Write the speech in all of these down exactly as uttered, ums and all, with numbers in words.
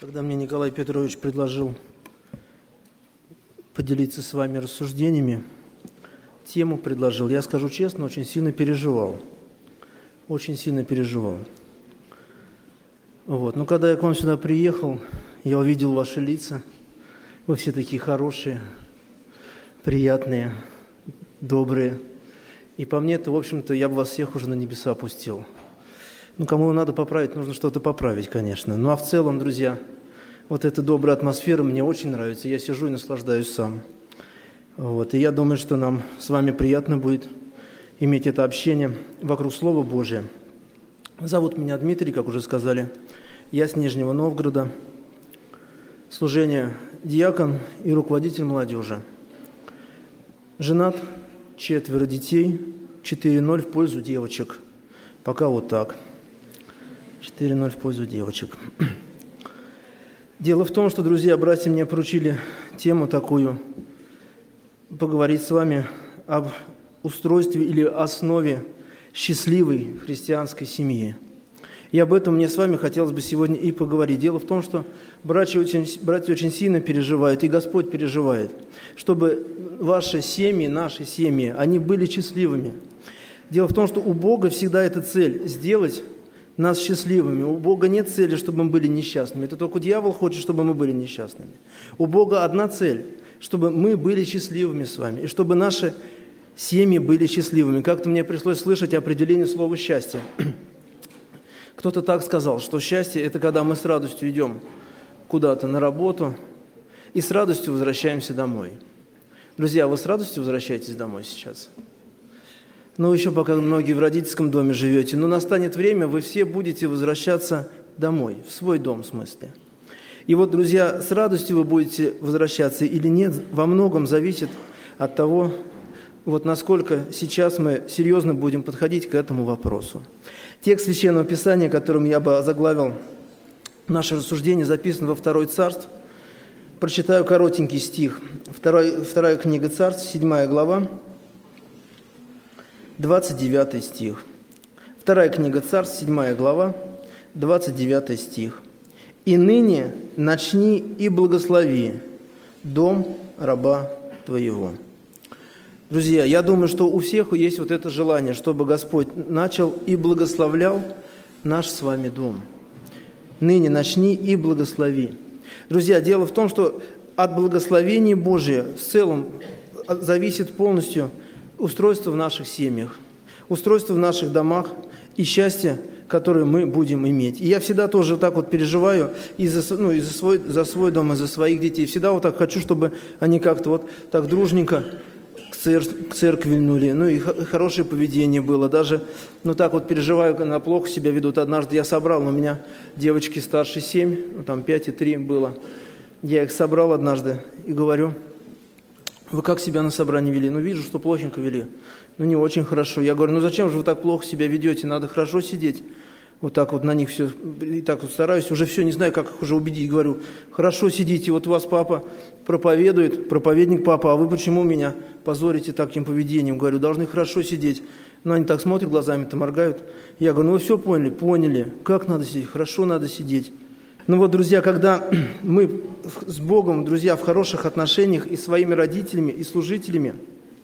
Когда мне Николай Петрович предложил поделиться с вами рассуждениями, тему предложил, я скажу честно, очень сильно переживал. Очень сильно переживал. Вот. Но когда я к вам сюда приехал, я увидел ваши лица. Вы все такие хорошие, приятные, добрые. И по мне-то, в общем-то, я бы вас всех уже на небеса опустил. Ну, кому надо поправить, нужно что-то поправить, конечно. Ну, а в целом, друзья, вот эта добрая атмосфера мне очень нравится. Я сижу и наслаждаюсь сам. Вот. И я думаю, что нам с вами приятно будет иметь это общение вокруг Слова Божия. Зовут меня Дмитрий, как уже сказали. Я с Нижнего Новгорода. Служение диакон и руководитель молодежи. Женат, четверо детей, четыре ноль в пользу девочек. Пока вот так. четыре ноль в пользу девочек. Дело в том, что, друзья, братья мне поручили тему такую, поговорить с вами об устройстве или основе счастливой христианской семьи. И об этом мне с вами хотелось бы сегодня и поговорить. Дело в том, что братья очень, братья очень сильно переживают, и Господь переживает, чтобы ваши семьи, наши семьи, они были счастливыми. Дело в том, что у Бога всегда эта цель – сделать нас счастливыми. У Бога нет цели, чтобы мы были несчастными. Это только дьявол хочет, чтобы мы были несчастными. У Бога одна цель – чтобы мы были счастливыми с вами, и чтобы наши семьи были счастливыми. Как-то мне пришлось слышать определение слова «счастье». Кто-то так сказал, что счастье – это когда мы с радостью идем куда-то на работу и с радостью возвращаемся домой. Друзья, вы с радостью возвращаетесь домой сейчас? Ну, еще пока многие в родительском доме живете, но настанет время, вы все будете возвращаться домой, в свой дом в смысле. И вот, друзья, с радостью вы будете возвращаться или нет, во многом зависит от того, вот насколько сейчас мы серьезно будем подходить к этому вопросу. Текст Священного Писания, которым я бы озаглавил наше рассуждение, записан во Второй Царств. Прочитаю коротенький стих. Второй, вторая книга Царств, седьмая глава, двадцать девятый стих. Вторая книга Царств, седьмая глава, двадцать девятый стих. «И ныне начни и благослови дом раба твоего». Друзья, я думаю, что у всех есть вот это желание, чтобы Господь начал и благословлял наш с вами дом. Ныне начни и благослови. Друзья, дело в том, что от благословения Божия в целом зависит полностью устройство в наших семьях, устройство в наших домах и счастье, которое мы будем иметь. И я всегда тоже так вот переживаю и за, ну, и за, свой, за свой дом, и за своих детей. Всегда вот так хочу, чтобы они как-то вот так дружненько к, цер, к церкви льнули. Ну и х, хорошее поведение было. Даже, ну так вот переживаю, когда плохо себя ведут. Однажды я собрал, у меня девочки старше семь, ну, там пять и три было. Я их собрал однажды и говорю: вы как себя на собрании вели? Ну, вижу, что плохенько вели. Ну, не очень хорошо. Я говорю: ну, зачем же вы так плохо себя ведете? Надо хорошо сидеть. Вот так вот на них все, и так вот стараюсь, уже все, не знаю, как их уже убедить. Говорю: хорошо сидите, вот у вас папа проповедует, проповедник папа, а вы почему меня позорите таким поведением? Говорю: должны хорошо сидеть. Но они так смотрят, глазами-то моргают. Я говорю: ну, вы все поняли? Поняли. Как надо сидеть? Хорошо надо сидеть. Ну вот, друзья, когда мы с Богом, друзья, в хороших отношениях и своими родителями, и служителями,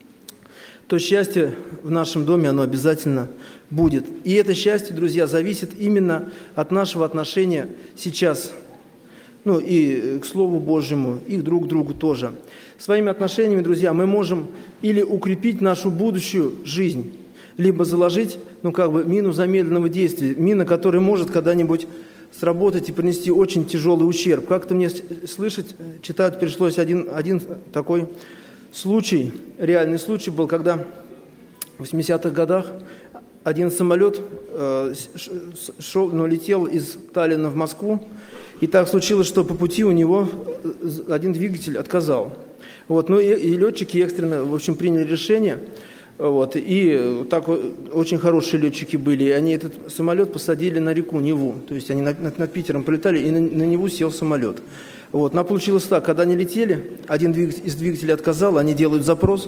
то счастье в нашем доме, оно обязательно будет. И это счастье, друзья, зависит именно от нашего отношения сейчас, ну и к Слову Божьему, и друг к другу тоже. Своими отношениями, друзья, мы можем или укрепить нашу будущую жизнь, либо заложить, ну как бы, мину замедленного действия, мина, которая может когда-нибудь сработать и принести очень тяжелый ущерб. Как-то мне слышать, читать пришлось один, один такой случай, реальный случай был, когда в восьмидесятых годах один самолет э, шел, ну, летел из Таллина в Москву, и так случилось, что по пути у него один двигатель отказал. Вот, ну и, и летчики экстренно, в общем, приняли решение. Вот, и так очень хорошие летчики были, и они этот самолет посадили на реку Неву, то есть они над, над Питером полетали, и на, на Неву сел самолет. Вот, но получилось так, когда они летели, один двигатель, из двигателя отказал, они делают запрос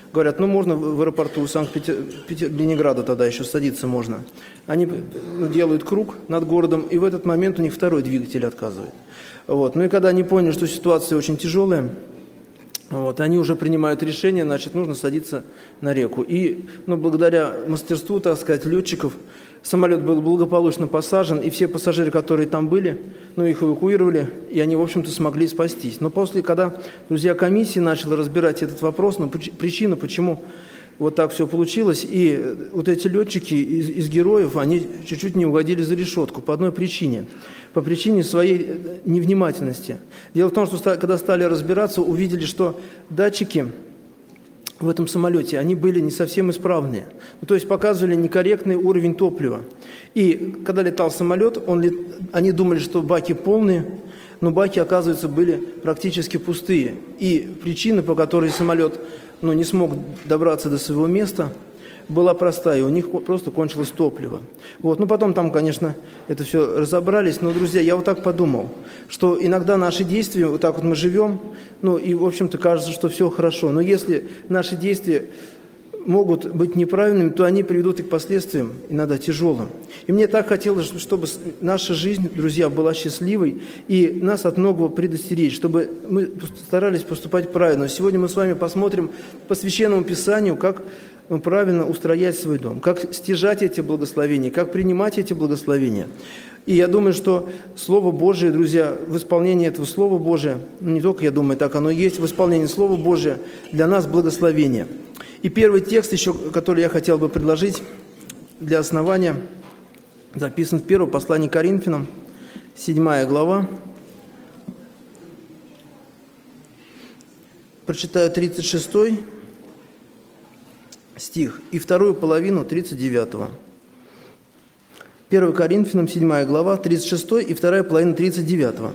говорят, ну можно в аэропорту Санкт-Ленинграда тогда еще садиться можно. Они делают круг над городом, и в этот момент у них второй двигатель отказывает. Вот. Ну и когда они поняли, что ситуация очень тяжелая, вот, они уже принимают решение, значит, нужно садиться на реку. И ну, благодаря мастерству, так сказать, летчиков, самолет был благополучно посажен, и все пассажиры, которые там были, ну, их эвакуировали, и они, в общем-то, смогли спастись. Но после, когда, друзья, комиссия начала разбирать этот вопрос, ну, причину, почему вот так все получилось, и вот эти летчики из, из героев, они чуть-чуть не угодили за решетку по одной причине. По причине своей невнимательности. Дело в том, что когда стали разбираться, увидели, что датчики в этом самолете, они были не совсем исправные. Ну, то есть показывали некорректный уровень топлива. И когда летал самолет, он лет... они думали, что баки полные, но баки, оказывается, были практически пустые. И причина, по которой самолет ну, не смог добраться до своего места, была простая, у них просто кончилось топливо. Вот. Ну, потом там, конечно, это все разобрались, но, друзья, я вот так подумал, что иногда наши действия, вот так вот мы живем, ну, и, в общем-то, кажется, что все хорошо, но если наши действия могут быть неправильными, то они приведут и к последствиям, иногда тяжелым. И мне так хотелось, чтобы наша жизнь, друзья, была счастливой, и нас от многого предостеречь, чтобы мы старались поступать правильно. Сегодня мы с вами посмотрим по Священному Писанию, как правильно устроять свой дом, как стяжать эти благословения, как принимать эти благословения. И я думаю, что Слово Божие, друзья, в исполнении этого Слова Божия, ну, не только я думаю, так оно и есть, в исполнении Слова Божия для нас благословение. И первый текст еще, который я хотел бы предложить для основания, записан в первом послании к Коринфянам, седьмая глава. Прочитаю тридцать шестой стих и вторую половину тридцать девятого. первое Коринфянам, седьмая глава, тридцать шестой и вторая половина тридцать девятого.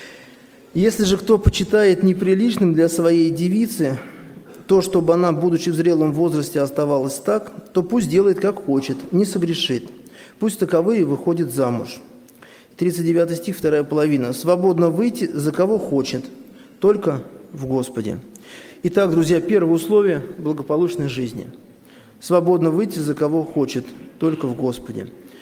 «Если же кто почитает неприличным для своей девицы то, чтобы она, будучи в зрелом возрасте, оставалась так, то пусть делает, как хочет, не согрешит. Пусть таковые выходят замуж». тридцать девятый стих, вторая половина. «Свободно выйти за кого хочет, только в Господе». Итак, друзья, первое условие благополучной жизни. Свободно выйти за кого хочет, только в Господе.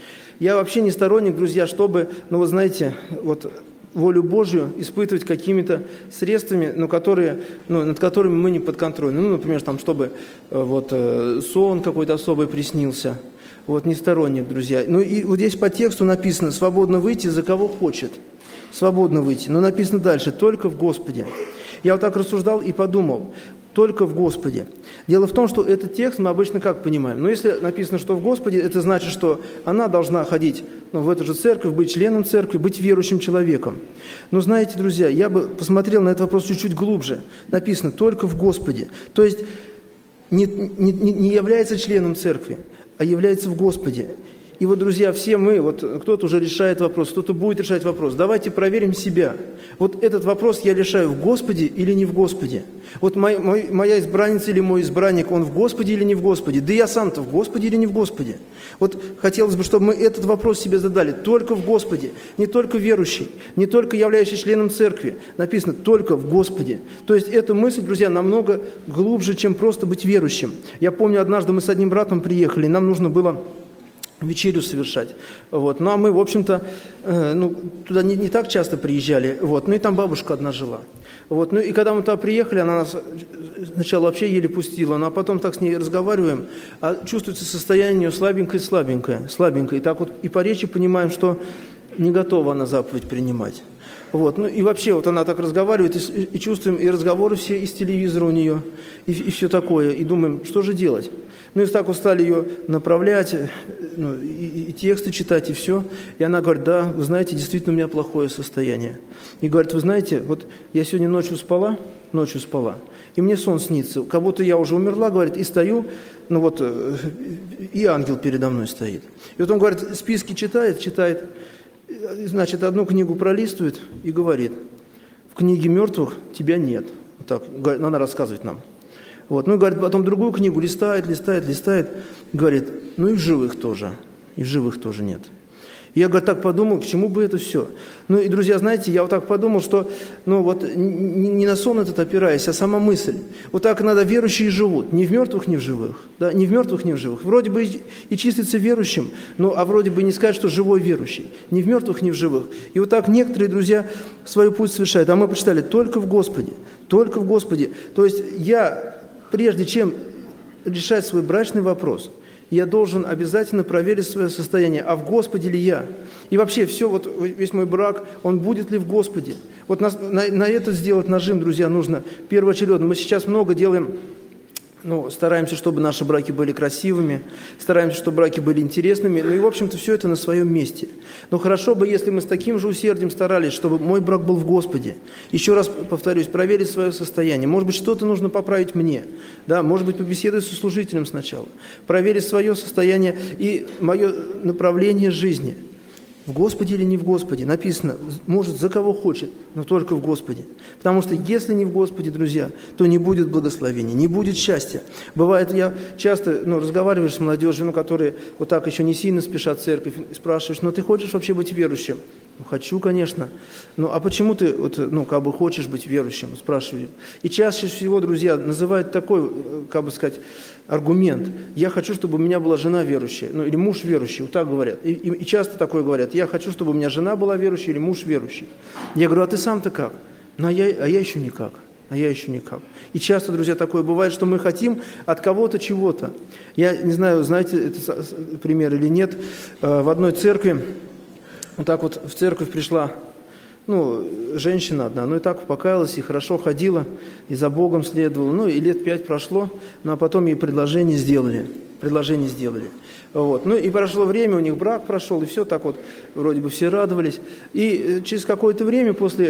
Я вообще не сторонник, друзья, чтобы, ну вы знаете, вот волю Божью испытывать какими-то средствами, но которые, ну, над которыми мы не подконтрольны. Ну, например, там, чтобы э, вот, э, сон какой-то особый приснился. Вот, не сторонник, друзья. Ну и вот здесь по тексту написано «свободно выйти за кого хочет». Свободно выйти. Но написано дальше «только в Господе». Я вот так рассуждал и подумал, только в Господе. Дело в том, что этот текст мы обычно как понимаем? Но если написано, что в Господе, это значит, что она должна ходить ну, в эту же церковь, быть членом церкви, быть верующим человеком. Но знаете, друзья, я бы посмотрел на этот вопрос чуть-чуть глубже. Написано «только в Господе». То есть не, не, не является членом церкви, а является в Господе. И вот, друзья, все мы, вот кто-то уже решает вопрос, кто-то будет решать вопрос. Давайте проверим себя. Вот этот вопрос я решаю в Господе или не в Господе. Вот мой, мой, моя избранница или мой избранник, он в Господе или не в Господе? Да я сам-то в Господе или не в Господе? Вот хотелось бы, чтобы мы этот вопрос себе задали. Только в Господе. Не только верующий, не только являющийся членом церкви. Написано «только в Господе». То есть эта мысль, друзья, намного глубже, чем просто быть верующим. Я помню, однажды мы с одним братом приехали, и нам нужно было вечерю совершать. Вот. Ну, а мы, в общем-то, э, ну, туда не, не так часто приезжали. Вот. Ну, и там бабушка одна жила. Вот. Ну, и когда мы туда приехали, она нас сначала вообще еле пустила, ну, а потом так с ней разговариваем, а чувствуется состояние у нее слабенькое-слабенькое, слабенькое. И так вот и по речи понимаем, что не готова она заповедь принимать. Вот. Ну, и вообще, вот она так разговаривает, и, и чувствуем, и разговоры все из телевизора у нее, и, и все такое. И думаем, что же делать? Ну, и так вот стали ее направлять, ну, и, и тексты читать, и все. И она говорит, да, вы знаете, действительно у меня плохое состояние. И говорит, вы знаете, вот я сегодня ночью спала, ночью спала, и мне сон снится, как будто я уже умерла, говорит, и стою, ну вот, и ангел передо мной стоит. И вот он, говорит, списки читает, читает, значит, одну книгу пролистывает и говорит, в книге мертвых тебя нет. Вот так, она рассказывает нам. Вот. Ну, и, говорит, потом другую книгу листает, листает, листает, говорит, ну и в живых тоже, и в живых тоже нет. И я, говорю, так подумал, к чему бы это все? Ну и, друзья, знаете, я вот так подумал, что, ну вот, не, не на сон этот опираясь, а сама мысль. Вот так иногда верующие живут, ни в мертвых, ни в живых. Да, ни в мертвых, ни в живых. Вроде бы и, и числится верующим, ну а вроде бы не сказать, что живой верующий. Ни в мертвых, ни в живых. И вот так некоторые, друзья, свой путь совершают. А мы почитали только в Господе, только в Господе. То есть я, прежде чем решать свой брачный вопрос, я должен обязательно проверить свое состояние, а в Господе ли я? И вообще все, вот весь мой брак, он будет ли в Господе? Вот на, на, на это сделать нажим, друзья, нужно первоочередно. Мы сейчас много делаем, ну, стараемся, чтобы наши браки были красивыми, стараемся, чтобы браки были интересными, ну и, в общем-то, все это на своем месте. Но хорошо бы, если мы с таким же усердием старались, чтобы мой брак был в Господе. Еще раз повторюсь, проверить свое состояние. Может быть, что-то нужно поправить мне, да, может быть, побеседовать со служителем сначала, проверить свое состояние и мое направление жизни. В Господе или не в Господе? Написано, может, за кого хочет, но только в Господе. Потому что если не в Господе, друзья, то не будет благословения, не будет счастья. Бывает, я часто ну, разговариваю с молодежью, ну, которые вот так еще не сильно спешат в церковь, спрашиваешь, ну ты хочешь вообще быть верующим? Ну, хочу, конечно. Ну, а почему ты, вот, ну, как бы хочешь быть верующим? Спрашиваю. И чаще всего, друзья, называют такой, как бы сказать, аргумент. Я хочу, чтобы у меня была жена верующая, ну, или муж верующий, вот так говорят. И, и, и часто такое говорят. Я хочу, чтобы у меня жена была верующая или муж верующий. Я говорю, а ты сам-то как? Ну, а я, а я еще никак. А я еще никак. И часто, друзья, такое бывает, что мы хотим от кого-то чего-то. Я не знаю, знаете это пример или нет. В одной церкви, вот так вот в церковь пришла, ну, женщина одна, ну и так покаялась, и хорошо ходила, и за Богом следовала. Ну, и лет пять прошло, ну, а потом ей предложение сделали. Предложение сделали. Вот. Ну, и прошло время, у них брак прошел, и все так вот, вроде бы все радовались. И через какое-то время после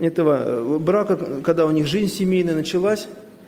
этого брака, когда у них жизнь семейная началась,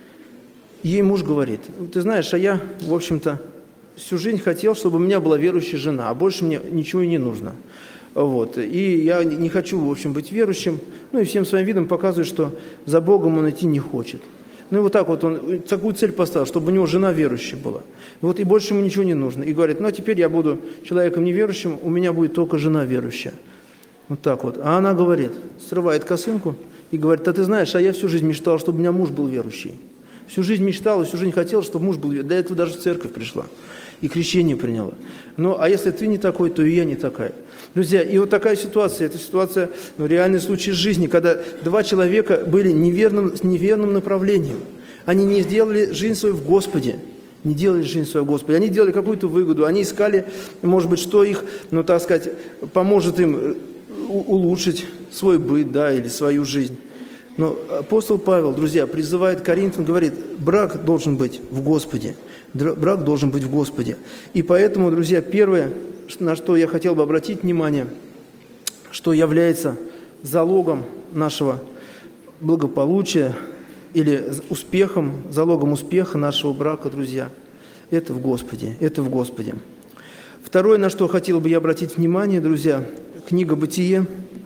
ей муж говорит, ты знаешь, а я, в общем-то, всю жизнь хотел, чтобы у меня была верующая жена, а больше мне ничего и не нужно. Вот. И я не хочу, в общем, быть верующим. Ну и всем своим видом показывает, что за Богом он идти не хочет. Ну и вот так вот он такую цель поставил, чтобы у него жена верующая была. Вот и больше ему ничего не нужно. И говорит, ну а теперь я буду человеком неверующим, у меня будет только жена верующая. Вот так вот. А она говорит, срывает косынку и говорит, а ты знаешь, а я всю жизнь мечтала, чтобы у меня муж был верующий. Всю жизнь мечтала, всю жизнь хотела, чтобы муж был верующий. Для этого даже в церковь пришла. И крещение приняла. Ну, а если ты не такой, то и я не такая. Друзья, и вот такая ситуация, это ситуация, ну, реальный случай жизни, когда два человека были неверным, с неверным направлением. Они не сделали жизнь свою в Господе, не делали жизнь свою в Господе. Они делали какую-то выгоду, они искали, может быть, что их, ну, так сказать, поможет им улучшить свой быт, да, или свою жизнь. Но апостол Павел, друзья, призывает Коринфян, говорит, брак должен быть в Господе. Брак должен быть в Господе. И поэтому, друзья, первое, на что я хотел бы обратить внимание, что является залогом нашего благополучия или успехом, залогом успеха нашего брака, друзья, это в Господе, это в Господе. Второе, на что хотел бы я обратить внимание, друзья, книга «Бытие»,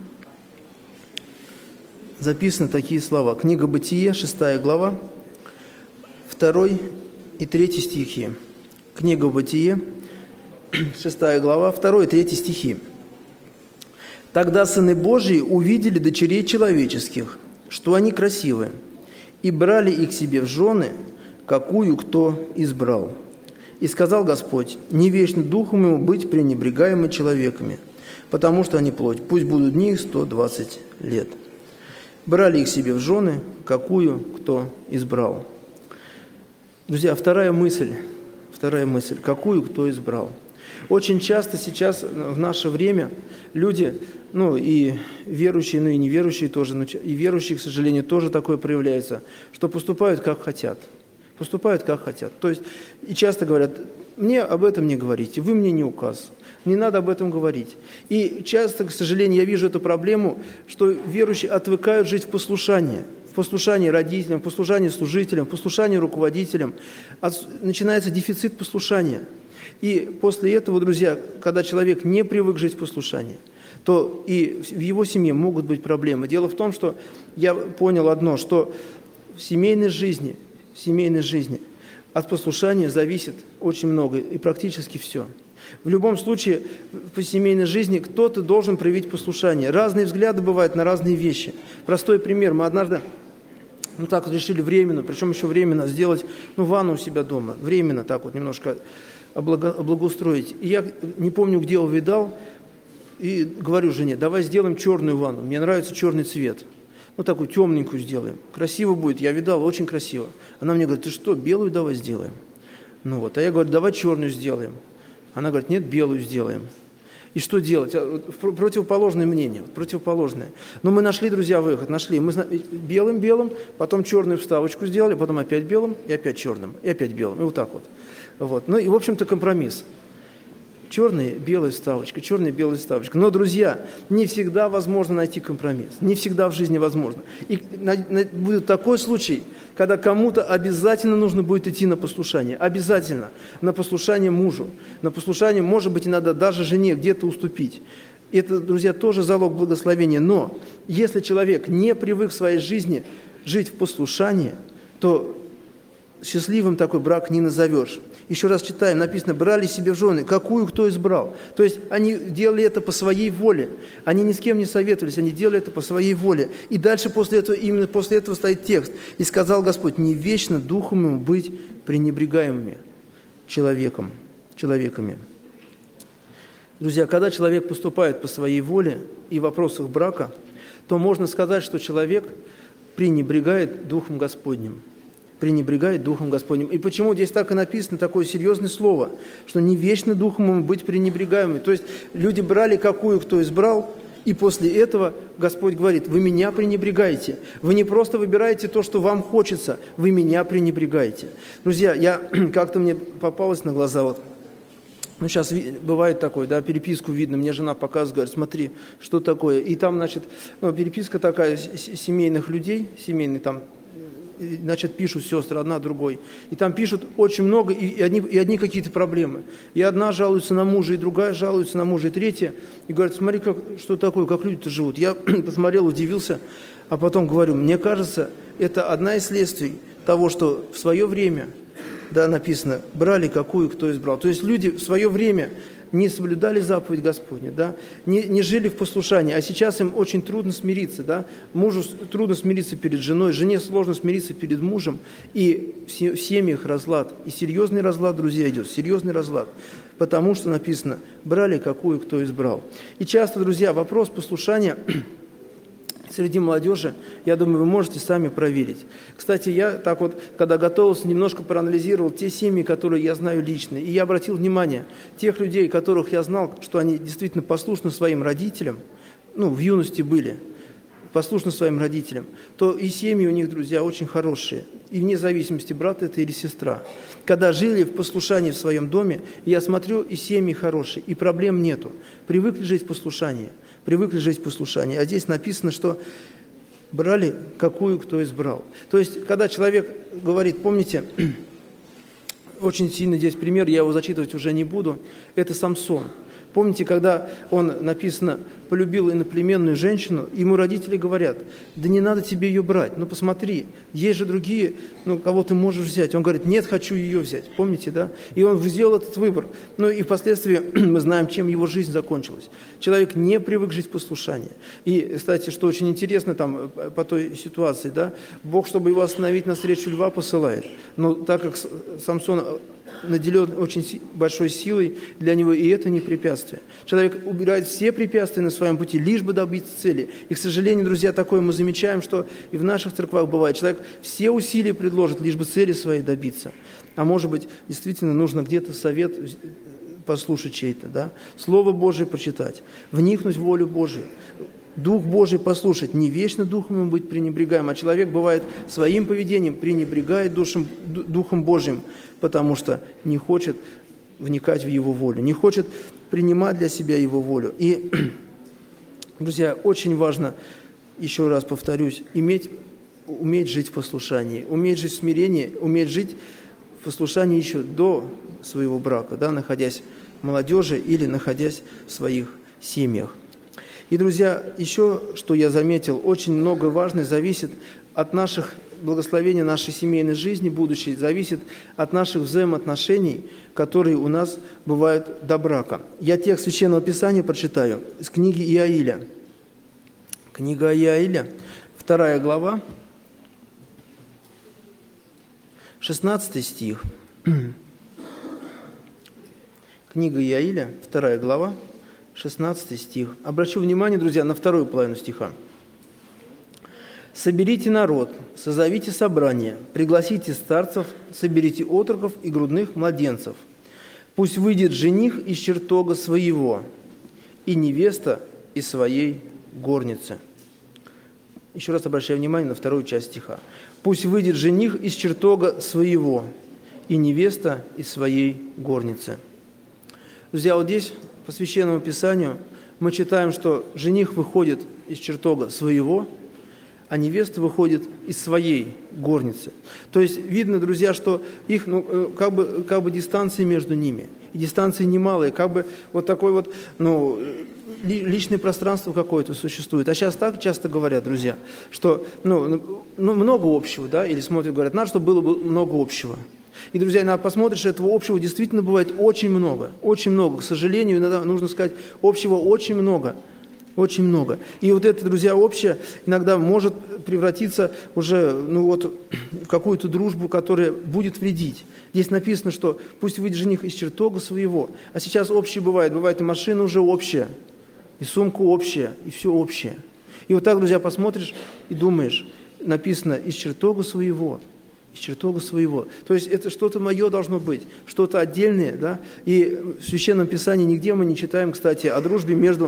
записаны такие слова. Книга «Бытие», шестая глава, второй и третий стихи. Книга «Бытие», шестая глава, второй и третий стихи. «Тогда сыны Божии увидели дочерей человеческих, что они красивы, и брали их себе в жены, какую кто избрал. И сказал Господь, не вечно духом ему быть пренебрегаемыми человеками, потому что они плоть, пусть будут в них сто двадцать лет. Брали их себе в жены, какую кто избрал». Друзья, вторая мысль, вторая мысль, какую кто избрал. Очень часто сейчас, в наше время, люди, ну и верующие, ну и неверующие тоже, и верующие, к сожалению, тоже такое проявляется, что поступают как хотят. Поступают как хотят. То есть, и часто говорят, мне об этом не говорите, вы мне не указ, не надо об этом говорить. И часто, к сожалению, я вижу эту проблему, что верующие отвыкают жить в послушании. В послушании родителям, в послушании служителям, в послушании руководителям. Начинается дефицит послушания. И после этого, друзья, когда человек не привык жить в послушании, то и в его семье могут быть проблемы. Дело в том, что я понял одно, что в семейной жизни, в семейной жизни от послушания зависит очень много и практически все. В любом случае, по семейной жизни кто-то должен проявить послушание. Разные взгляды бывают на разные вещи. Простой пример. Мы однажды, ну так вот решили временно, причем еще временно сделать, ну, ванну у себя дома. Временно так вот немножко облага, облагоустроить. И я не помню, где увидал, и говорю жене, давай сделаем черную ванну. Мне нравится черный цвет. Ну, такую темненькую сделаем. Красиво будет. Я видал, очень красиво. Она мне говорит, ты что, белую давай сделаем? Ну вот. А я говорю, давай черную сделаем. Она говорит, нет, белую сделаем. И что делать? Противоположное мнение, противоположное. Но мы нашли, друзья, выход, нашли. Мы белым-белым, потом черную вставочку сделали, потом опять белым, и опять черным, и опять белым. И вот так вот. Вот. Ну и, в общем-то, компромисс. Черная, белая вставочка, черная, белая вставочка. Но, друзья, не всегда возможно найти компромисс. Не всегда в жизни возможно. И на, на, будет такой случай, когда кому-то обязательно нужно будет идти на послушание. Обязательно. На послушание мужу. На послушание, может быть, иногда даже жене где-то уступить. Это, друзья, тоже залог благословения. Но если человек не привык в своей жизни жить в послушании, то счастливым такой брак не назовешь. Еще раз читаем, написано, брали себе в жены, какую кто избрал. То есть они делали это по своей воле. Они ни с кем не советовались, они делали это по своей воле. И дальше после этого, именно после этого стоит текст. И сказал Господь, не вечно духом ему быть пренебрегаемыми человеком, человеками. Друзья, когда человек поступает по своей воле и в вопросах брака, то можно сказать, что человек пренебрегает Духом Господним. Пренебрегает Духом Господним. И почему здесь так и написано, такое серьезное слово, что не вечно Духом ему быть пренебрегаемыми. То есть люди брали, какую кто избрал, и после этого Господь говорит, вы меня пренебрегаете. Вы не просто выбираете то, что вам хочется, вы меня пренебрегаете. Друзья, я как-то мне попалось на глаза, вот, ну сейчас бывает такое, да, переписку видно, мне жена показывает, говорит, смотри, что такое. И там, значит, ну, переписка такая семейных людей, семейный там, значит, пишут сестры, одна другой. И там пишут очень много, и одни, и одни какие-то проблемы. И одна жалуется на мужа, и другая жалуется на мужа, и третья. И говорит, смотри, как, что такое, как люди-то живут. Я посмотрел, удивился, а потом говорю, мне кажется, это одна из следствий того, что в свое время, да, написано, брали, какую кто избрал. То есть люди в свое время не соблюдали заповедь Господню, да, не, не жили в послушании, а сейчас им очень трудно смириться, да, мужу трудно смириться перед женой, жене сложно смириться перед мужем, и в семьях разлад, и серьезный разлад, друзья, идет, серьезный разлад, потому что написано, брали, какую кто избрал. И часто, друзья, вопрос послушания среди молодежи, я думаю, вы можете сами проверить. Кстати, я так вот, когда готовился, немножко проанализировал те семьи, которые я знаю лично, и я обратил внимание, тех людей, которых я знал, что они действительно послушны своим родителям, ну, в юности были, послушны своим родителям, то и семьи у них, друзья, очень хорошие, и вне зависимости, брат это или сестра. Когда жили в послушании в своем доме, я смотрю, и семьи хорошие, и проблем нету, привыкли жить в послушании. Привыкли жить в послушании. А здесь написано, что брали, какую кто избрал. То есть, когда человек говорит, помните, очень сильный здесь пример, я его зачитывать уже не буду, это Самсон. Помните, когда он, написано, полюбил иноплеменную женщину, ему родители говорят, да не надо тебе ее брать, ну посмотри, есть же другие, ну кого ты можешь взять. Он говорит, нет, хочу ее взять, помните, да? И он сделал этот выбор. Ну и впоследствии мы знаем, чем его жизнь закончилась. Человек не привык жить в послушании. И, кстати, что очень интересно там по той ситуации, да, Бог, чтобы его остановить, навстречу льва посылает. Но так как Самсон наделен очень большой силой, для него и это не препятствие. Человек убирает все препятствия на своем пути, лишь бы добиться цели. И, к сожалению, друзья, такое мы замечаем, что и в наших церквах бывает. Человек все усилия предложит, лишь бы цели своей добиться. А может быть, действительно нужно где-то совет послушать чей-то, да? Слово Божие почитать, вникнуть в волю Божию. Дух Божий послушать, не вечно Духом ему быть пренебрегаем, а человек бывает своим поведением пренебрегает душем, Духом Божьим, потому что не хочет вникать в Его волю, не хочет принимать для себя Его волю. И, друзья, очень важно, еще раз повторюсь, иметь, уметь жить в послушании, уметь жить в смирении, уметь жить в послушании еще до своего брака, да, находясь в молодежи или находясь в своих семьях. И, друзья, еще, что я заметил, очень много важное зависит от наших благословение нашей семейной жизни будущей зависит от наших взаимоотношений, которые у нас бывают до брака. Я текст Священного Писания прочитаю из книги Иаиля. Книга Иаиля, вторая глава, шестнадцатый стих. Книга Иаиля, вторая глава, шестнадцатый стих. Обращу внимание, друзья, на вторую половину стиха. «Соберите народ, созовите собрание, пригласите старцев, соберите отроков и грудных младенцев. Пусть выйдет жених из чертога своего и невеста из своей горницы». Еще раз обращаю внимание на вторую часть стиха. «Пусть выйдет жених из чертога своего и невеста из своей горницы». Друзья, вот здесь по Священному Писанию мы читаем, что жених выходит из чертога своего, а невеста выходит из своей горницы. То есть видно, друзья, что их, ну, как бы, как бы дистанции между ними. И дистанции немалые, как бы вот такое вот, ну, личное пространство какое-то существует. А сейчас так часто говорят, друзья, что, ну, ну много общего, да, или смотрят, говорят, надо, чтобы было бы много общего. И, друзья, иногда посмотришь, этого общего действительно бывает очень много, очень много. К сожалению, иногда нужно сказать, общего очень много. Очень много. И вот это, друзья, общее иногда может превратиться уже, ну вот, в какую-то дружбу, которая будет вредить. Здесь написано, что пусть выйдет жених из чертога своего. А сейчас общее бывает. Бывает и машина уже общая, и сумка общая, и все общее. И вот так, друзья, посмотришь и думаешь, написано из чертога своего. Из чертога своего. То есть это что-то мое должно быть, что-то отдельное, да? И в Священном Писании нигде мы не читаем, кстати, о дружбе между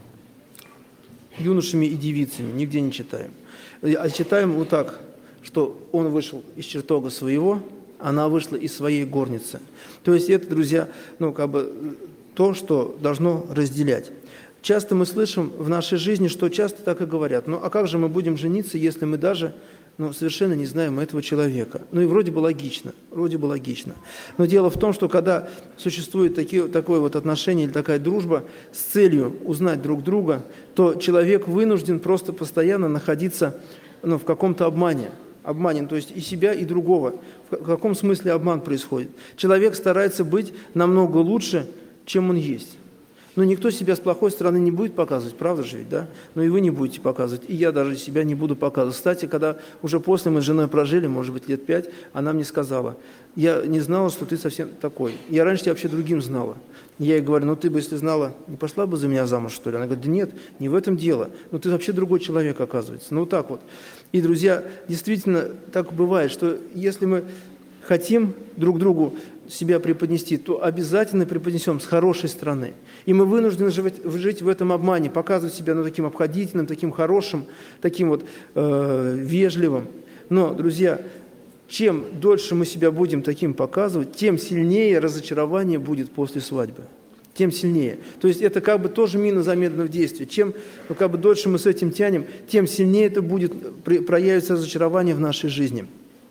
юношами и девицами, нигде не читаем. А читаем вот так, что он вышел из чертога своего, она вышла из своей горницы. То есть это, друзья, ну, как бы то, что должно разделять. Часто мы слышим в нашей жизни, что часто так и говорят, ну а как же мы будем жениться, если мы даже, ну, совершенно не знаем этого человека? Ну и вроде бы логично, вроде бы логично. Но дело в том, что когда существует такие, такое вот отношение или такая дружба с целью узнать друг друга, то человек вынужден просто постоянно находиться, ну, в каком-то обмане. Обманен, то есть и себя, и другого. В каком смысле обман происходит? Человек старается быть намного лучше, чем он есть. Но никто себя с плохой стороны не будет показывать, правда же ведь, да? Но и вы не будете показывать, и я даже себя не буду показывать. Кстати, когда уже после мы с женой прожили, может быть, лет пять, она мне сказала, я не знала, что ты совсем такой. Я раньше тебя вообще другим знала. Я ей говорю, ну ты бы, если знала, не пошла бы за меня замуж, что ли? Она говорит, да нет, не в этом дело. Ну ты вообще другой человек, оказывается. Ну вот так вот. И, друзья, действительно так бывает, что если мы хотим друг другу себя преподнести, то обязательно преподнесем с хорошей стороны. И мы вынуждены жить, жить в этом обмане, показывать себя, ну, таким обходительным, таким хорошим, таким вот э, вежливым. Но, друзья, чем дольше мы себя будем таким показывать, тем сильнее разочарование будет после свадьбы. Тем сильнее. То есть это как бы тоже мина замедленного действия. Чем, ну, как бы дольше мы с этим тянем, тем сильнее это будет проявиться разочарование в нашей жизни.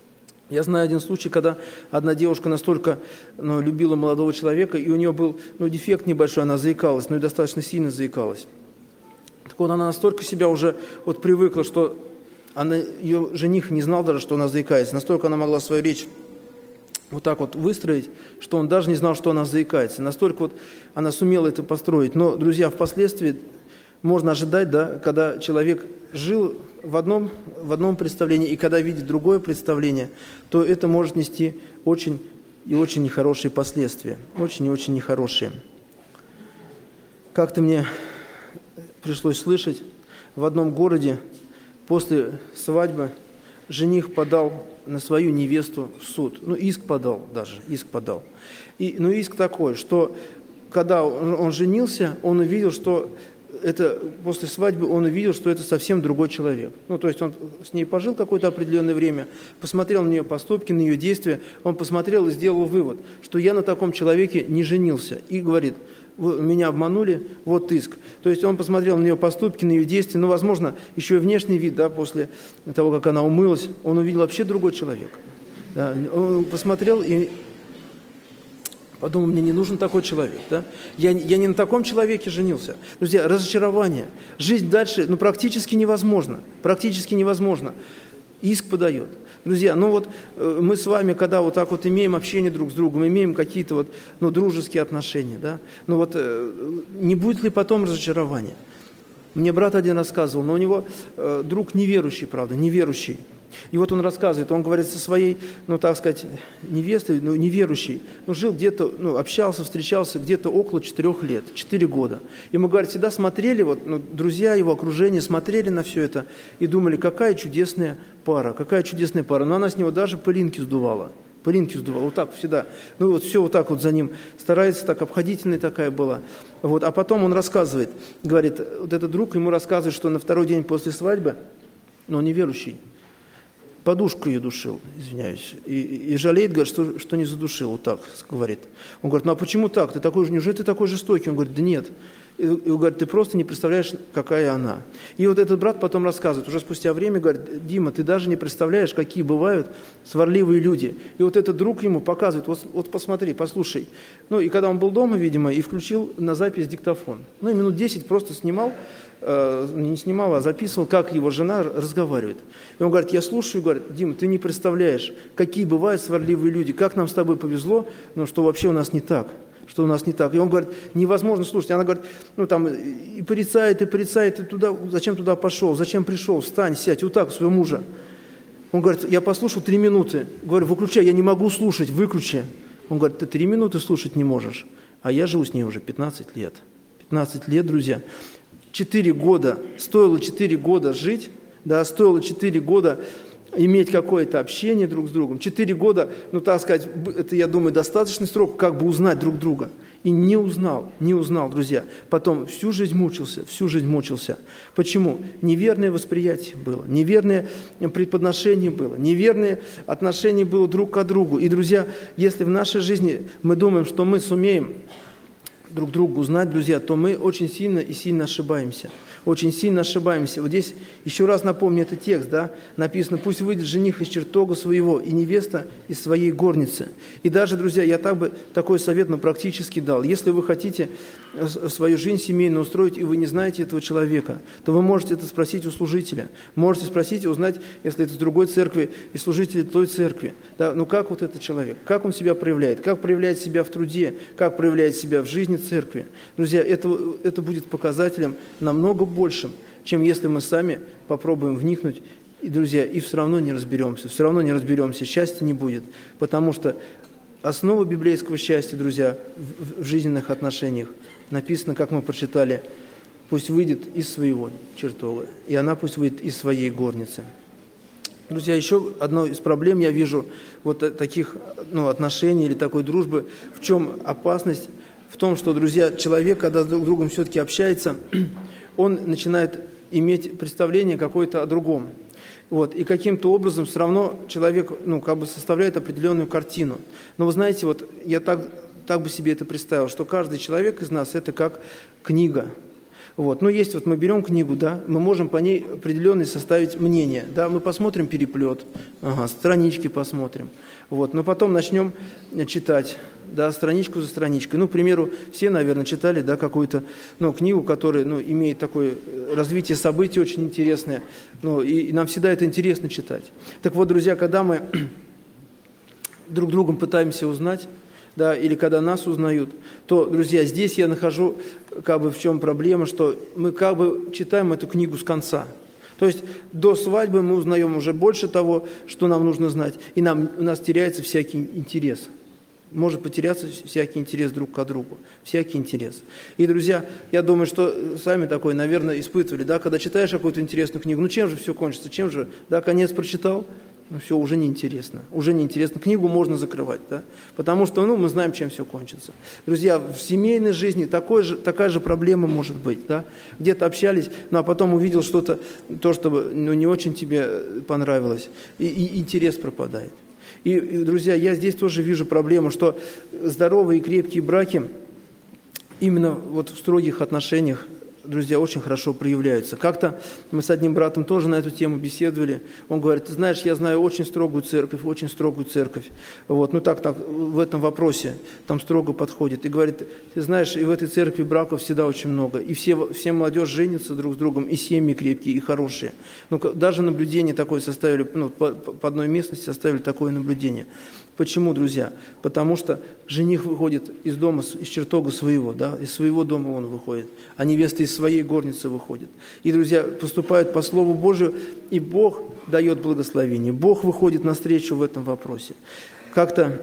Я знаю один случай, когда одна девушка настолько, ну, любила молодого человека, и у нее был, ну, дефект небольшой, она заикалась, но и достаточно сильно заикалась. Так вот, она настолько себя уже вот привыкла, что она, ее жених не знал даже, что она заикается. Настолько она могла свою речь вот так вот выстроить, что он даже не знал, что она заикается. Настолько вот она сумела это построить. Но, друзья, впоследствии можно ожидать, да, когда человек жил в одном, в одном представлении, и когда видит другое представление, то это может нести очень и очень нехорошие последствия. Очень и очень нехорошие. Как-то мне пришлось слышать, в одном городе после свадьбы жених подал на свою невесту в суд. Ну, иск подал даже, иск подал. И, ну, иск такой, что когда он, он женился, он увидел, что это, после свадьбы он увидел, что это совсем другой человек. Ну, то есть он с ней пожил какое-то определенное время, посмотрел на ее поступки, на ее действия, он посмотрел и сделал вывод, что я на таком человеке не женился. И говорит, вы меня обманули, вот иск. То есть он посмотрел на ее поступки, на ее действия, ну, возможно, еще и внешний вид, да, после того, как она умылась, он увидел вообще другой человек. Да, он посмотрел и подумал, мне не нужен такой человек. Да? Я, я не на таком человеке женился. Друзья, разочарование. Жизнь дальше, ну, практически невозможно. Практически невозможно. иск подает. Друзья, ну вот э, мы с вами, когда вот так вот имеем общение друг с другом, имеем какие-то вот, ну, дружеские отношения, да, ну вот э, не будет ли потом разочарования? Мне брат один рассказывал, но у него э, друг неверующий, правда, неверующий. И вот он рассказывает, он говорит со своей, ну, так сказать, невестой, ну, неверующей, ну, жил где-то, ну, общался, встречался где-то около четырех лет, четыре года. И мы, говорит, всегда смотрели, вот, ну, друзья его, окружение, смотрели на все это и думали, какая чудесная пара, какая чудесная пара. Но она с него даже пылинки сдувала, пылинки сдувала, вот так всегда. Ну, вот все вот так вот за ним старается, так обходительная такая была. Вот, а потом он рассказывает, говорит, вот этот друг ему рассказывает, что на второй день после свадьбы, но он неверующий, подушку ее душил, извиняюсь, и, и жалеет, говорит, что, что не задушил, вот так говорит. Он говорит, ну а почему так? Ты такой, неужели ты такой жестокий? Он говорит, да нет. И, и он говорит, ты просто не представляешь, какая она. И вот этот брат потом рассказывает, уже спустя время, говорит, Дима, ты даже не представляешь, какие бывают сварливые люди. И вот этот друг ему показывает, вот, вот посмотри, послушай. Ну и когда он был дома, видимо, и включил на запись диктофон. Ну и минут десять просто снимал, не снимал, а записывал, как его жена разговаривает. И он говорит, я слушаю, говорит, Дим, ты не представляешь, какие бывают сварливые люди, как нам с тобой повезло, но что вообще у нас не так, что у нас не так. И он говорит, невозможно слушать. Она говорит, ну там и порицает, и порицает, и туда, зачем туда пошел, зачем пришел, встань, сядь, вот так, своего мужа. Он говорит, я послушал три минуты, говорю, выключай, я не могу слушать, выключи. Он говорит, ты три минуты слушать не можешь, а я живу с ней уже пятнадцать лет. пятнадцать лет, друзья. Четыре года, стоило четыре года жить, да, стоило четыре года иметь какое-то общение друг с другом. Четыре года, ну, так сказать, это, я думаю, достаточный срок, как бы узнать друг друга. И не узнал, не узнал, друзья. Потом всю жизнь мучился, всю жизнь мучился. Почему? Неверное восприятие было, неверное преподношение было, неверное отношение было друг к другу. И, друзья, если в нашей жизни мы думаем, что мы сумеем друг друга узнать, друзья, то мы очень сильно и сильно ошибаемся. Очень сильно ошибаемся. Вот здесь еще раз напомню этот текст, да, написано, пусть выйдет жених из чертога своего и невеста из своей горницы. И даже, друзья, я так бы такой совет, но практически дал. Если вы хотите свою жизнь семейную устроить, и вы не знаете этого человека, то вы можете это спросить у служителя. Можете спросить и узнать, если это с другой церкви, и служители той церкви. Да, ну как вот этот человек, как он себя проявляет, как проявляет себя в труде, как проявляет себя в жизни церкви. Друзья, это, это будет показателем намного большим, чем если мы сами попробуем вникнуть, и, друзья, и все равно не разберемся, все равно не разберемся, счастья не будет, потому что основа библейского счастья, друзья, в, в жизненных отношениях написано, как мы прочитали, пусть выйдет из своего чертога, и она пусть выйдет из своей горницы. Друзья, еще одной из проблем я вижу вот таких, ну, отношений или такой дружбы, в чем опасность, в том, что, друзья, человек, когда друг с другом все-таки общается, он начинает иметь представление какое-то о другом. Вот, и каким-то образом все равно человек, ну, как бы составляет определенную картину. Но вы знаете, вот я так, так бы себе это представил, что каждый человек из нас – это как книга. Вот. Ну, есть вот мы берем книгу, да, мы можем по ней определенное составить мнение, да, мы посмотрим переплет, ага, странички посмотрим, вот, но потом начнем читать, да, страничку за страничкой. Ну, к примеру, все, наверное, читали, да, какую-то, ну, книгу, которая, ну, имеет такое развитие событий очень интересное, ну, и, и нам всегда это интересно читать. Так вот, друзья, когда мы друг другом пытаемся узнать, да, или когда нас узнают, то, друзья, здесь я нахожу, как бы, в чем проблема, что мы как бы читаем эту книгу с конца. То есть до свадьбы мы узнаем уже больше того, что нам нужно знать, и нам, у нас теряется всякий интерес. Может потеряться всякий интерес друг к другу, всякий интерес. И, друзья, я думаю, что сами такое, наверное, испытывали, да, когда читаешь какую-то интересную книгу, ну чем же все кончится, чем же, да, конец прочитал, ну все, уже неинтересно, уже неинтересно, книгу можно закрывать, да, потому что, ну, мы знаем, чем все кончится. Друзья, в семейной жизни такой же, такая же проблема может быть, да, где-то общались, ну, а потом увидел что-то, то, что, ну, не очень тебе понравилось, и, и интерес пропадает. И, и, друзья, я здесь тоже вижу проблему, что здоровые и крепкие браки именно вот в строгих отношениях друзья, очень хорошо проявляются. Как-то мы с одним братом тоже на эту тему беседовали. Он говорит: ты знаешь, я знаю очень строгую церковь, очень строгую церковь. Вот, ну так, так, в этом вопросе там строго подходит. И говорит: ты знаешь, и в этой церкви браков всегда очень много. И все, все молодежь женится друг с другом, и семьи крепкие, и хорошие. Ну, даже наблюдение такое составили, ну, по, по одной местности составили такое наблюдение. Почему, друзья? Потому что жених выходит из дома, из чертога своего, да, из своего дома он выходит, а невеста из своей горницы выходит. И, друзья, поступают по Слову Божию, и Бог дает благословение. Бог выходит навстречу в этом вопросе. Как-то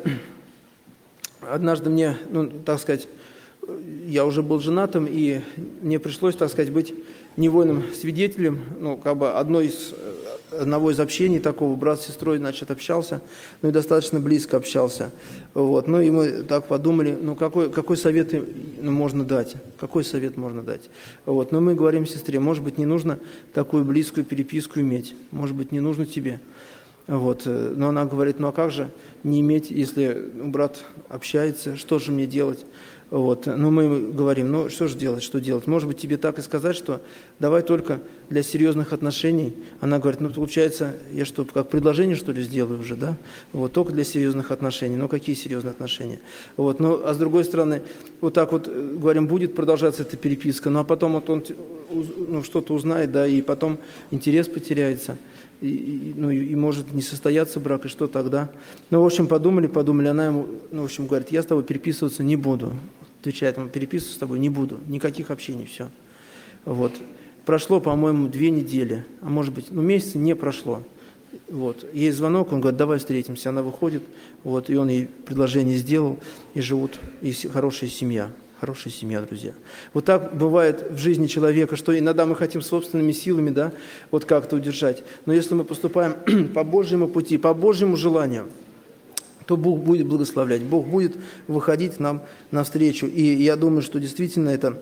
однажды мне, ну, так сказать, я уже был женатым, и мне пришлось, так сказать, быть невольным свидетелем, ну, как бы одной из, одного из общений такого, брат с сестрой, значит, общался, ну, и достаточно близко общался, вот, ну, и мы так подумали, ну, какой, какой совет им, ну, можно дать, какой совет можно дать, вот, но мы говорим сестре: может быть, не нужно такую близкую переписку иметь, может быть, не нужно тебе, вот, но она говорит: ну, а как же не иметь, если брат общается, что же мне делать? Вот. Ну, мы говорим: ну, что же делать, что делать? Может быть, тебе так и сказать, что давай только для серьезных отношений. Она говорит: ну, получается, я что, как предложение, что ли, сделаю уже, да? Вот, только для серьезных отношений. Ну, какие серьезные отношения? Вот. Ну, а с другой стороны, вот так вот, говорим, будет продолжаться эта переписка, ну, а потом вот он, ну, что-то узнает, да, и потом интерес потеряется. И, и, ну, и, и может не состояться брак, и что тогда? Ну, в общем, подумали, подумали, она ему, ну, в общем, говорит: я с тобой переписываться не буду. Отвечает ему: переписываться с тобой не буду, никаких общений, все. Вот. Прошло, по-моему, две недели, а может быть, ну, месяца не прошло. Вот. Есть звонок, он говорит: давай встретимся. Она выходит, вот, и он ей предложение сделал, и живут, и хорошая семья. Хорошая семья, друзья. Вот так бывает в жизни человека, что иногда мы хотим собственными силами, да, вот как-то удержать. Но если мы поступаем по Божьему пути, по Божьему желанию, то Бог будет благословлять, Бог будет выходить нам навстречу. И я думаю, что действительно это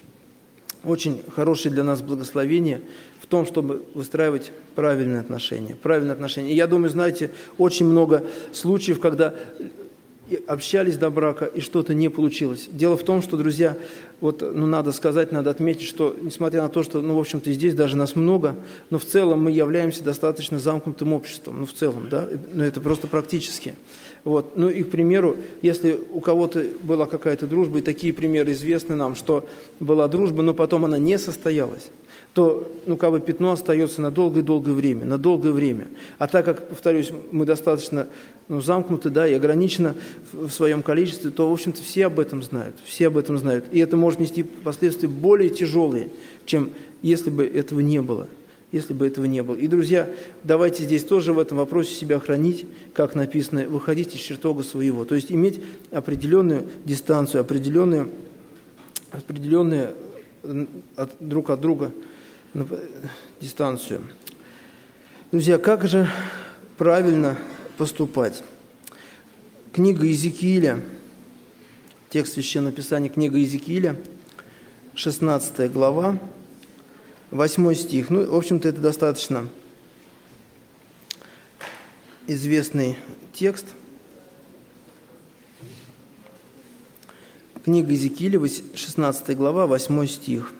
очень хорошее для нас благословение в том, чтобы выстраивать правильные отношения. Правильные отношения. И я думаю, знаете, очень много случаев, когда общались до брака, и что-то не получилось. Дело в том, что, друзья, вот, ну, надо сказать, надо отметить, что, несмотря на то, что, ну, в общем-то, здесь даже нас много, но в целом мы являемся достаточно замкнутым обществом, ну, в целом, да, ну, это просто практически. Вот. Ну, и, к примеру, если у кого-то была какая-то дружба, и такие примеры известны нам, что была дружба, но потом она не состоялась, то, ну, как бы пятно остается на долгое-долгое время, на долгое время. А так как, повторюсь, мы достаточно, ну, замкнуты, да, и ограничены в своем количестве, то, в общем-то, все об этом знают, все об этом знают. И это может нести последствия более тяжелые, чем если бы этого не было, если бы этого не было. И, друзья, давайте здесь тоже в этом вопросе себя хранить, как написано, выходить из чертога своего, то есть иметь определенную дистанцию, определенную, определенную от, друг от друга дистанцию. Друзья, как же правильно поступать? Книга Иезекииля, текст Священного Писания, книга Иезекииля, шестнадцатая глава, восьмой стих. Ну, в общем-то, это достаточно известный текст. Книга Иезекииля, шестнадцатая глава, восьмой стих.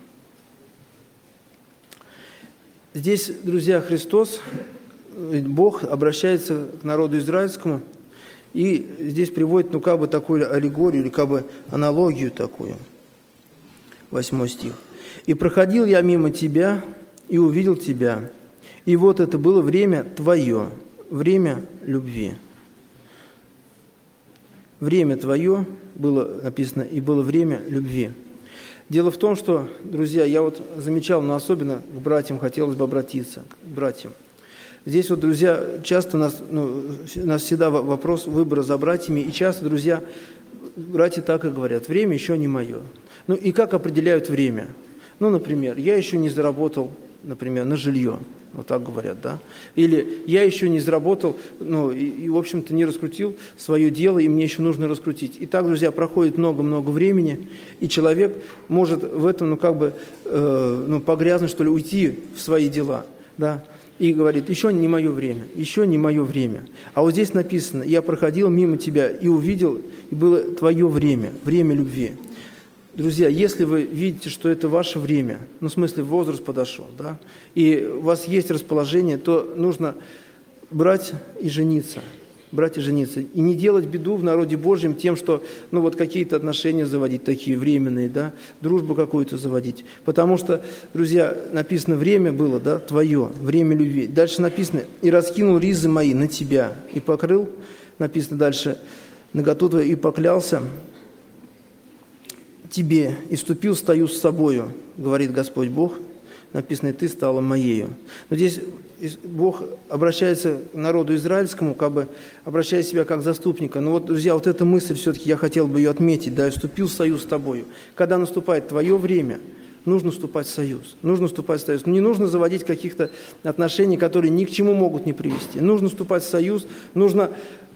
Здесь, друзья, Христос, Бог обращается к народу израильскому, и здесь приводит, ну, как бы такую аллегорию, или как бы аналогию такую. Восьмой стих. «И проходил я мимо тебя, и увидел тебя, и вот это было время твое, время любви». Время твое было написано, и было время любви. Дело в том, что, друзья, я вот замечал, но особенно к братьям хотелось бы обратиться, к братьям. Здесь вот, друзья, часто у нас, ну, у нас всегда вопрос выбора за братьями, и часто, друзья, братья так и говорят: время еще не мое. Ну и как определяют время? Ну, например, я еще не заработал, например, на жилье. Вот так говорят, да? Или я еще не заработал, ну, и, и в общем-то, не раскрутил свое дело, и мне еще нужно раскрутить. И так, друзья, проходит много-много времени, и человек может в этом, ну, как бы, э, ну, погрязнуть, что ли, уйти в свои дела, да? И говорит: еще не мое время, еще не мое время. А вот здесь написано: я проходил мимо тебя и увидел, и было твое время, время любви. Друзья, если вы видите, что это ваше время, ну, в смысле, возраст подошел, да, и у вас есть расположение, то нужно брать и жениться. Брать и жениться. И не делать беду в народе Божьем тем, что, ну, вот какие-то отношения заводить такие временные, да, дружбу какую-то заводить. Потому что, друзья, написано, время было, да, твое, время любви. Дальше написано, и раскинул ризы мои на тебя, и покрыл, написано дальше, наготу твою, и поклялся тебе, и вступил, стою с собою, говорит Господь Бог, написано, и ты стала моею. Но здесь Бог обращается к народу израильскому, как бы обращая себя как заступника. Но вот, друзья, вот эта мысль, все-таки я хотел бы ее отметить, да, и вступил в союз с тобою. Когда наступает твое время, нужно вступать в союз. Нужно вступать в союз. Не нужно заводить каких-то отношений, которые ни к чему могут не привести. Нужно вступать в союз, нужно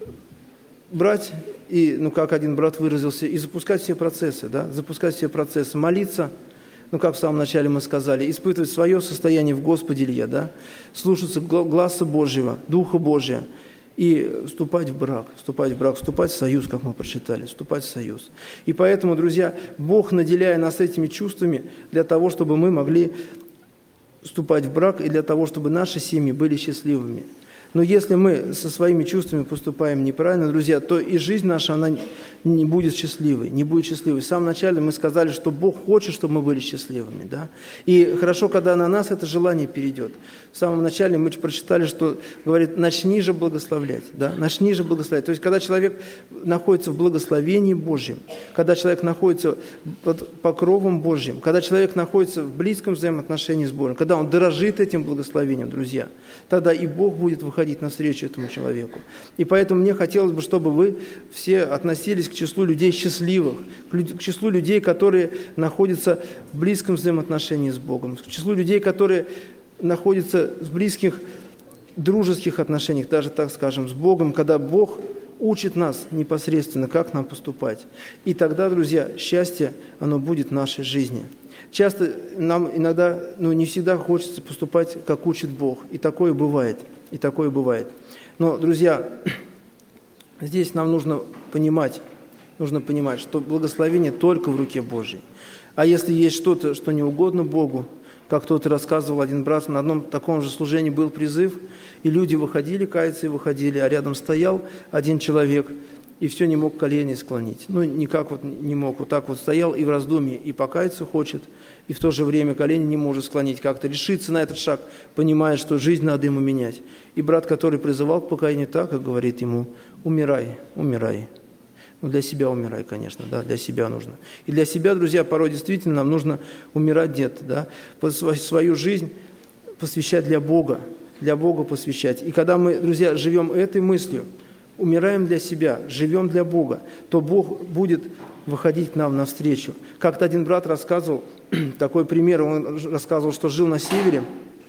брать и, ну, как один брат выразился, и запускать все процессы, да, запускать все процессы, молиться, ну, как в самом начале мы сказали, испытывать свое состояние в Господе Илья, да, слушаться гласа Божьего, Духа Божия и вступать в брак, вступать в брак, вступать в союз, как мы прочитали, вступать в союз. И поэтому, друзья, Бог, наделяя нас этими чувствами для того, чтобы мы могли вступать в брак и для того, чтобы наши семьи были счастливыми. Но если мы со своими чувствами поступаем неправильно, друзья, то и жизнь наша, она не будет счастливой, не будет счастливой. В самом начале мы сказали, что Бог хочет, чтобы мы были счастливыми, да? И хорошо, когда на нас это желание перейдет. В самом начале мы прочитали, что говорит, начни же благословлять, да? Начни же благословлять. То есть, когда человек находится в благословении Божьем, когда человек находится под покровом Божьим, когда человек находится в близком взаимоотношении с Богом, когда он дорожит этим благословением, друзья, тогда и Бог будет выходить навстречу этому человеку. И поэтому мне хотелось бы, чтобы вы все относились к числу людей счастливых, к числу людей, которые находятся в близком взаимоотношении с Богом, к числу людей, которые находятся в близких дружеских отношениях, даже, так скажем, с Богом, когда Бог учит нас непосредственно, как нам поступать. И тогда, друзья, счастье, оно будет в нашей жизни. Часто нам иногда, ну, не всегда хочется поступать, как учит Бог. И такое бывает. И такое бывает. Но, друзья, здесь нам нужно понимать, нужно понимать, что благословение только в руке Божьей. А если есть что-то, что не угодно Богу, как кто-то рассказывал, один брат, на одном таком же служении был призыв, и люди выходили, каяться и выходили, а рядом стоял один человек, и все не мог колени склонить. Ну, никак вот не мог, вот так вот стоял и в раздумье, и покаяться хочет, и в то же время колени не может склонить, как-то решиться на этот шаг, понимая, что жизнь надо ему менять. И брат, который призывал к покаянию, так и говорит ему, умирай, умирай. Ну, для себя умирай, конечно, да, для себя нужно. И для себя, друзья, порой действительно нам нужно умирать где-то, да, свою жизнь посвящать для Бога, для Бога посвящать. И когда мы, друзья, живем этой мыслью, умираем для себя, живем для Бога, то Бог будет выходить к нам навстречу. Как-то один брат рассказывал такой пример, он рассказывал, что жил на севере,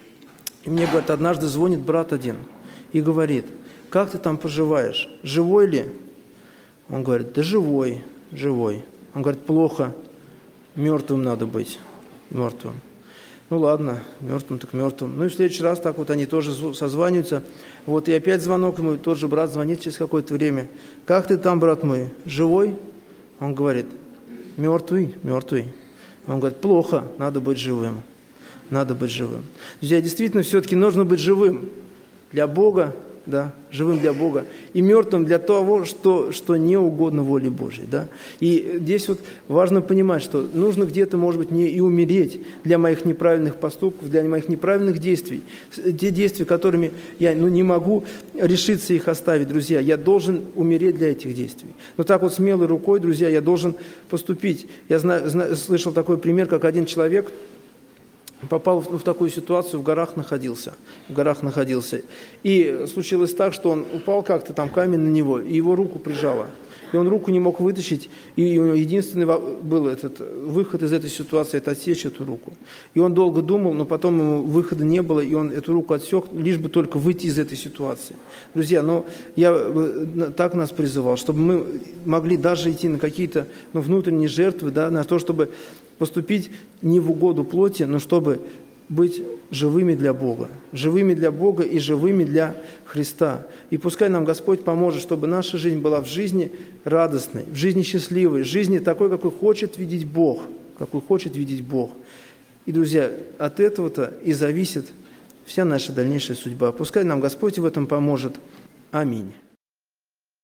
и мне, говорит, однажды звонит брат один и говорит, как ты там поживаешь, живой ли? Он говорит, да живой, живой. Он говорит, плохо, мертвым надо быть, мертвым. Ну ладно, мертвым так мертвым. Ну и в следующий раз так вот они тоже созваниваются. Вот и опять звонок ему, тот же брат звонит через какое-то время. Как ты там, брат мой, живой? Он говорит, мертвый, мертвый. Он говорит, плохо, надо быть живым. Надо быть живым. Друзья, действительно, все-таки нужно быть живым для Бога, да, живым для Бога, и мертвым для того, что, что не угодно воле Божьей. Да? И здесь вот важно понимать, что нужно где-то, может быть, не и умереть для моих неправильных поступков, для моих неправильных действий. Те действия, которыми я ну, не могу решиться их оставить, друзья, я должен умереть для этих действий. Но так вот смелой рукой, друзья, я должен поступить. Я знаю, знаю, слышал такой пример, как один человек попал в, в такую ситуацию, в горах находился, в горах находился. И случилось так, что он упал как-то, там камень на него, и его руку прижало. И он руку не мог вытащить, и единственный был этот выход из этой ситуации – это отсечь эту руку. И он долго думал, но потом ему выхода не было, и он эту руку отсек, лишь бы только выйти из этой ситуации. Друзья, но я так нас призывал, чтобы мы могли даже идти на какие-то ну, внутренние жертвы, да, на то, чтобы поступить не в угоду плоти, но чтобы быть живыми для Бога, живыми для Бога и живыми для Христа. И пускай нам Господь поможет, чтобы наша жизнь была в жизни радостной, в жизни счастливой, в жизни такой, какой хочет видеть Бог, какой хочет видеть Бог. И, друзья, от этого-то и зависит вся наша дальнейшая судьба. Пускай нам Господь в этом поможет. Аминь.